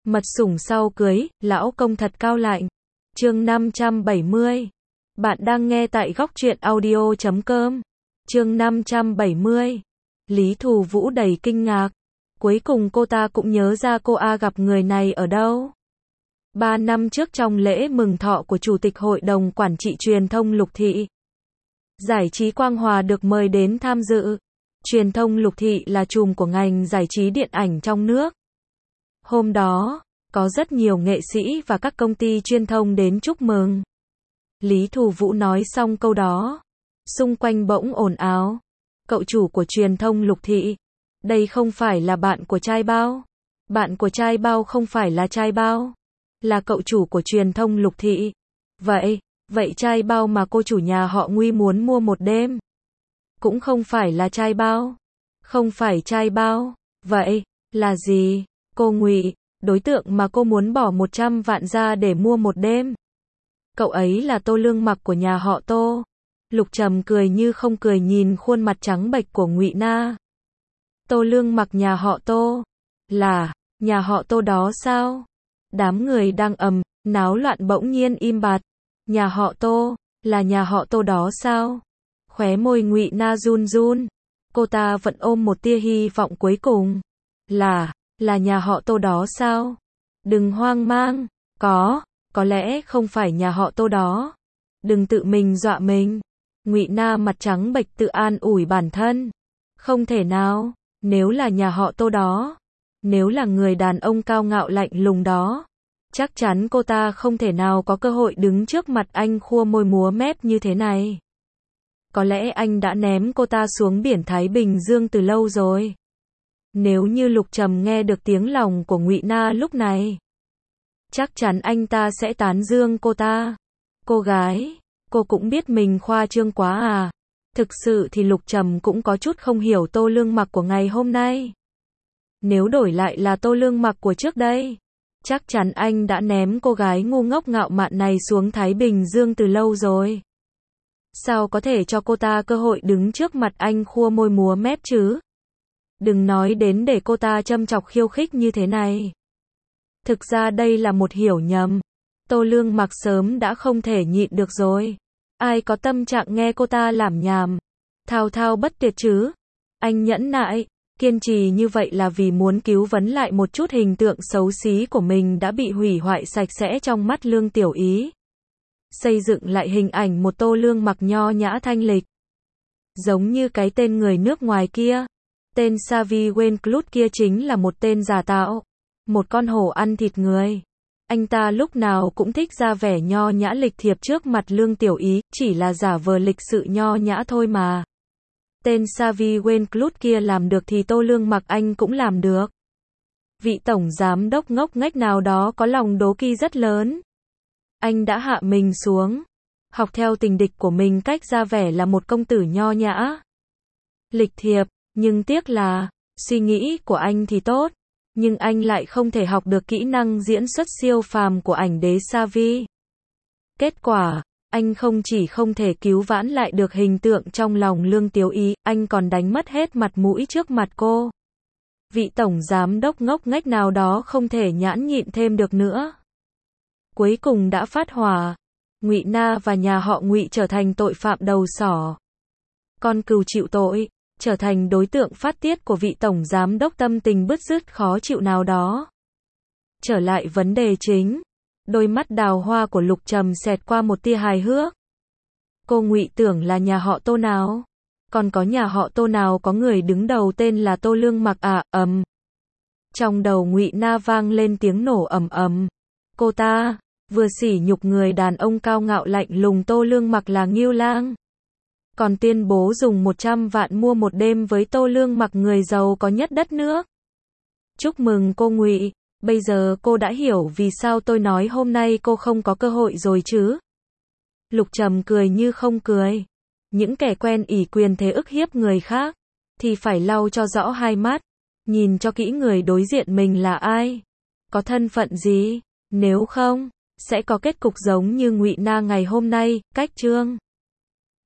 Mật sủng sau cưới, lão công thật cao lạnh. Chương 570. Bạn đang nghe tại góc truyện audio.com. Chương 570. Lý Thù Vũ đầy kinh ngạc. Cuối cùng cô ta cũng nhớ ra cô A gặp người này ở đâu. 3 năm trước trong lễ mừng thọ của Chủ tịch Hội đồng Quản trị Truyền thông Lục Thị, Giải trí Quang Hòa được mời đến tham dự. Truyền thông Lục Thị là trùm của ngành giải trí điện ảnh trong nước. Hôm đó, có rất nhiều nghệ sĩ và các công ty truyền thông đến chúc mừng. Lý Thù Vũ nói xong câu đó, xung quanh bỗng ồn ào. Cậu chủ của truyền thông Lục Thị, đây không phải là bạn của trai bao. Bạn của trai bao không phải là trai bao, là cậu chủ của truyền thông Lục Thị. Vậy trai bao mà cô chủ nhà họ Nguy muốn mua một đêm, cũng không phải là trai bao. Không phải trai bao, vậy là gì? Cô Ngụy, đối tượng mà cô muốn bỏ 100 vạn ra để mua một đêm. Cậu ấy là Tô Lương Mặc của nhà họ Tô. Lục Trầm cười như không cười nhìn khuôn mặt trắng bệch của Ngụy Na. Tô Lương Mặc nhà họ Tô? Là nhà họ Tô đó sao? Đám người đang náo loạn bỗng nhiên im bặt. Nhà họ Tô, là nhà họ Tô đó sao? Khóe môi Ngụy Na run run. Cô ta vẫn ôm một tia hy vọng cuối cùng. Là nhà họ Tô đó sao? Đừng hoang mang, có lẽ không phải nhà họ Tô đó. Đừng tự mình dọa mình. Ngụy Na mặt trắng bệch tự an ủi bản thân. Không thể nào, nếu là nhà họ Tô đó, nếu là người đàn ông cao ngạo lạnh lùng đó, chắc chắn cô ta không thể nào có cơ hội đứng trước mặt anh khua môi múa mép như thế này. Có lẽ anh đã ném cô ta xuống biển Thái Bình Dương từ lâu rồi. Nếu như Lục Trầm nghe được tiếng lòng của Ngụy Na lúc này, chắc chắn anh ta sẽ tán dương cô ta. Cô gái, cô cũng biết mình khoa trương quá à? Thực sự thì Lục Trầm cũng có chút không hiểu Tô Lương Mặc của ngày hôm nay. Nếu đổi lại là Tô Lương Mặc của trước đây, chắc chắn anh đã ném cô gái ngu ngốc ngạo mạn này xuống Thái Bình Dương từ lâu rồi. Sao có thể cho cô ta cơ hội đứng trước mặt anh khua môi múa mép chứ? Đừng nói đến để cô ta châm chọc khiêu khích như thế này. Thực ra đây là một hiểu nhầm. Tô Lương Mặc sớm đã không thể nhịn được rồi. Ai có tâm trạng nghe cô ta lảm nhảm, thao thao bất tuyệt chứ? Anh nhẫn nại, kiên trì như vậy là vì muốn cứu vớt lại một chút hình tượng xấu xí của mình đã bị hủy hoại sạch sẽ trong mắt Lương Tiểu Ý. Xây dựng lại hình ảnh một Tô Lương Mặc nho nhã thanh lịch. Giống như cái tên người nước ngoài kia. Tên Xavi Wainclut kia chính là một tên giả tạo. Một con hổ ăn thịt người. Anh ta lúc nào cũng thích ra vẻ nho nhã lịch thiệp trước mặt Lương Tiểu Ý, chỉ là giả vờ lịch sự nho nhã thôi mà. Tên Xavi Wainclut kia làm được thì Tô Lương Mặc anh cũng làm được. Vị tổng giám đốc ngốc nghếch nào đó có lòng đố kỵ rất lớn. Anh đã hạ mình xuống, học theo tình địch của mình cách ra vẻ là một công tử nho nhã, lịch thiệp, nhưng tiếc là, suy nghĩ của anh thì tốt, nhưng anh lại không thể học được kỹ năng diễn xuất siêu phàm của ảnh đế Xavi. Kết quả, anh không chỉ không thể cứu vãn lại được hình tượng trong lòng Lương Tiểu Ý, anh còn đánh mất hết mặt mũi trước mặt cô. Vị tổng giám đốc ngốc nghếch nào đó không thể nhẫn nhịn thêm được nữa. Cuối cùng đã phát hỏa. Ngụy Na và nhà họ Ngụy trở thành tội phạm đầu sỏ. Con cừu chịu tội, trở thành đối tượng phát tiết của vị tổng giám đốc tâm tình bứt rứt khó chịu nào đó. Trở lại vấn đề chính, đôi mắt đào hoa của Lục Trầm xẹt qua một tia hài hước. Cô Ngụy tưởng là nhà họ Tô nào? Còn có nhà họ Tô nào có người đứng đầu tên là Tô Lương Mặc à? Trong đầu Ngụy Na vang lên tiếng nổ ầm. Cô ta vừa sỉ nhục người đàn ông cao ngạo lạnh lùng Tô Lương Mặc là Ngưu Lang, còn tuyên bố dùng 100 vạn mua một đêm với Tô Lương Mặc người giàu có nhất đất nước. Chúc mừng cô Ngụy, bây giờ cô đã hiểu vì sao tôi nói hôm nay cô không có cơ hội rồi chứ? Lục Trầm cười như không cười. Những kẻ quen ỷ quyền thế ức hiếp người khác, thì phải lau cho rõ hai mắt, nhìn cho kỹ người đối diện mình là ai, có thân phận gì, nếu không, sẽ có kết cục giống như Ngụy Na ngày hôm nay, cách chương.